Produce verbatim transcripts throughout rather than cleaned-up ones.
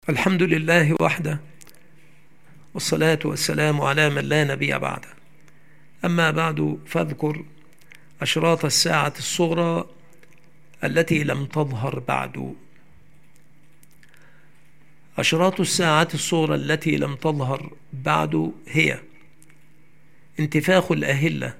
الحمد لله وحده، والصلاة والسلام على من لا نبي بعده. أما بعد، فاذكر أشراط الساعة الصغرى التي لم تظهر بعد. أشراط الساعة الصغرى التي لم تظهر بعد هي انتفاخ الأهلة،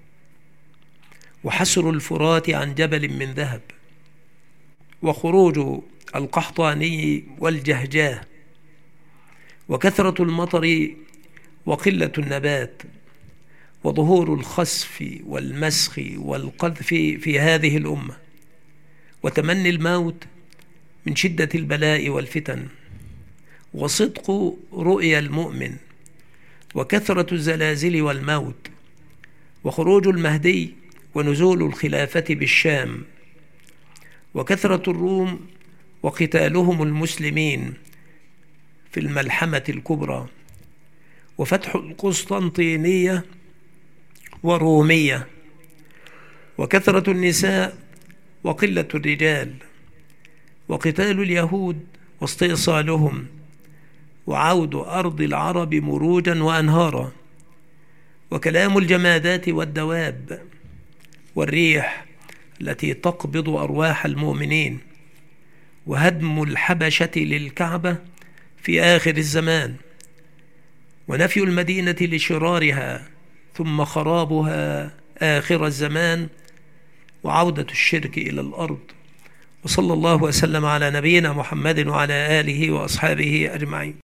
وحسر الفرات عن جبل من ذهب، وخروج القحطاني والجهجاه، وكثرة المطر وقلة النبات، وظهور الخسف والمسخ والقذف في هذه الأمة، وتمني الموت من شدة البلاء والفتن، وصدق رؤيا المؤمن، وكثرة الزلازل والموت، وخروج المهدي ونزول الخلافة بالشام، وكثرة الروم وقتالهم المسلمين في الملحمة الكبرى، وفتح القسطنطينية ورومية، وكثرة النساء وقلة الرجال، وقتال اليهود واستئصالهم، وعود أرض العرب مروجا وأنهارا، وكلام الجمادات والدواب، والريح التي تقبض أرواح المؤمنين، وهدم الحبشة للكعبة في آخر الزمان، ونفي المدينة لشرارها ثم خرابها آخر الزمان، وعودة الشرك إلى الأرض. وصلى الله وسلم على نبينا محمد وعلى آله وأصحابه أجمعين.